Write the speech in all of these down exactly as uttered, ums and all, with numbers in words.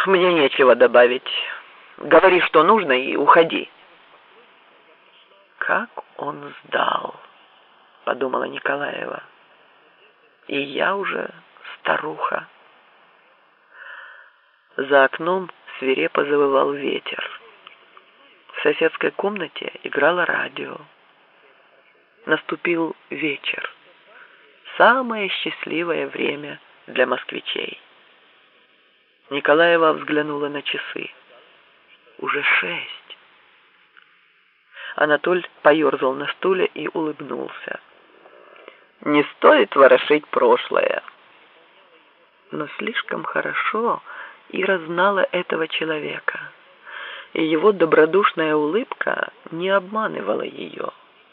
Мне нечего добавить. Говори, что нужно, и уходи. Как он сдал, подумала Николаева. И я уже старуха. За окном свирепо завывал ветер. В соседской комнате играло радио. Наступил вечер. Самое счастливое время для москвичей. Николаева взглянула на часы. Уже шесть. Анатоль поерзал на стуле и улыбнулся. Не стоит ворошить прошлое. Но слишком хорошо Ира знала этого человека, и его добродушная улыбка не обманывала ее.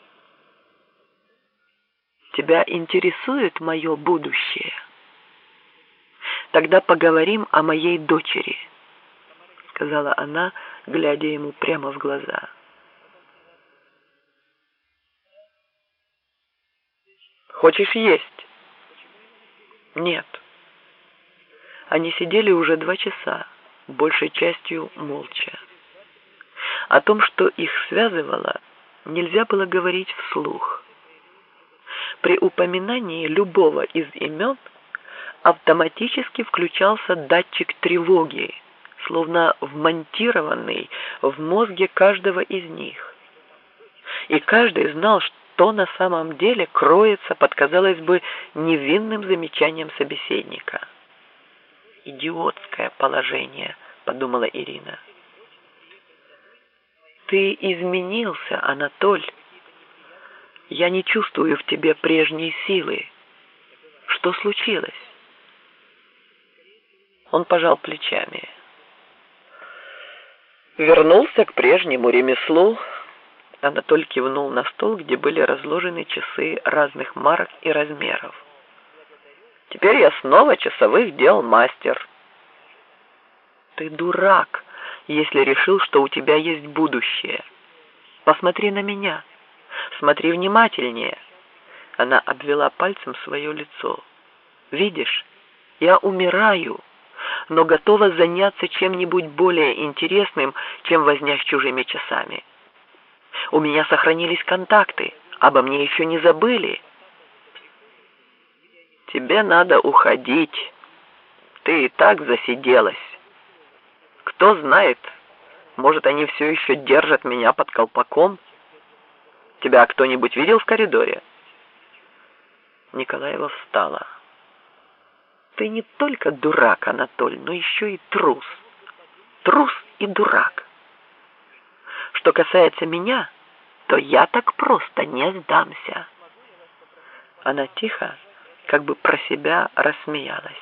Тебя интересует мое будущее? Тогда поговорим о моей дочери, сказала она, глядя ему прямо в глаза. Хочешь есть? Нет. Они сидели уже два часа, большей частью молча. О том, что их связывало, нельзя было говорить вслух. При упоминании любого из имен автоматически включался датчик тревоги, словно вмонтированный в мозге каждого из них. И каждый знал, что на самом деле кроется под, казалось бы, невинным замечанием собеседника. «Идиотское положение», — подумала Ирина. «Ты изменился, Анатоль. Я не чувствую в тебе прежней силы. Что случилось?» Он пожал плечами. «Вернулся к прежнему ремеслу». Анатоль кивнул на стол, где были разложены часы разных марок и размеров. «Теперь я снова часовых дел мастер». «Ты дурак, если решил, что у тебя есть будущее. Посмотри на меня. Смотри внимательнее». Она обвела пальцем свое лицо. «Видишь, я умираю, но готова заняться чем-нибудь более интересным, чем возня с чужими часами. У меня сохранились контакты, обо мне еще не забыли». «Тебе надо уходить. Ты и так засиделась. Кто знает, может, они все еще держат меня под колпаком. Тебя кто-нибудь видел в коридоре?» Николаева встала. «Ты не только дурак, Анатоль, но еще и трус. Трус и дурак. Что касается меня, то я так просто не сдамся». Она тихо, как бы про себя, рассмеялась.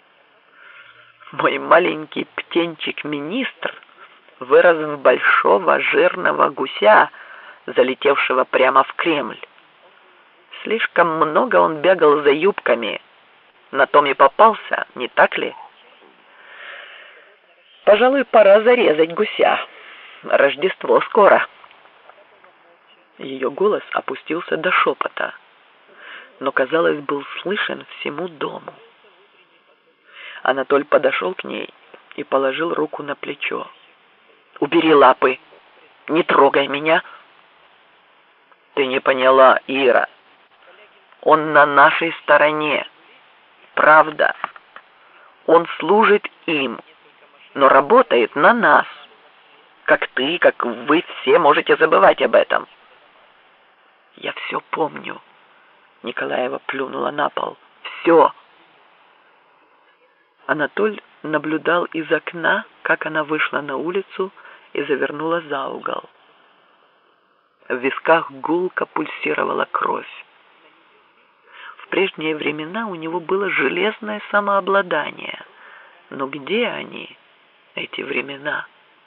«Мой маленький птенчик-министр вырос в большого жирного гуся, залетевшего прямо в Кремль. Слишком много он бегал за юбками. На том и попался, не так ли? Пожалуй, пора зарезать гуся. Рождество скоро». Ее голос опустился до шепота, но, казалось, был слышен всему дому. Анатоль подошел к ней и положил руку на плечо. «Убери лапы! Не трогай меня!» «Ты не поняла, Ира. Он на нашей стороне. Правда. Он служит им, но работает на нас. Как ты, как вы все можете забывать об этом». «Я все помню». Николаева плюнула на пол. «Все!» Анатоль наблюдал из окна, как она вышла на улицу и завернула за угол. В висках гулко пульсировала кровь. В прежние времена у него было железное самообладание. Но где они, эти времена?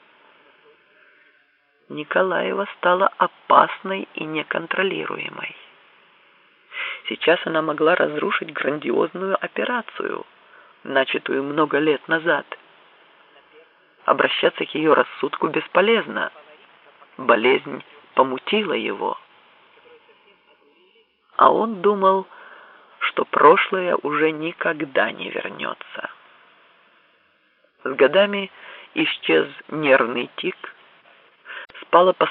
Николаева стала опасной и неконтролируемой. Сейчас она могла разрушить грандиозную операцию, начатую много лет назад. Обращаться к ее рассудку бесполезно. Болезнь помутила его. А он думал, что прошлое уже никогда не вернется. С годами исчез нервный тик, спало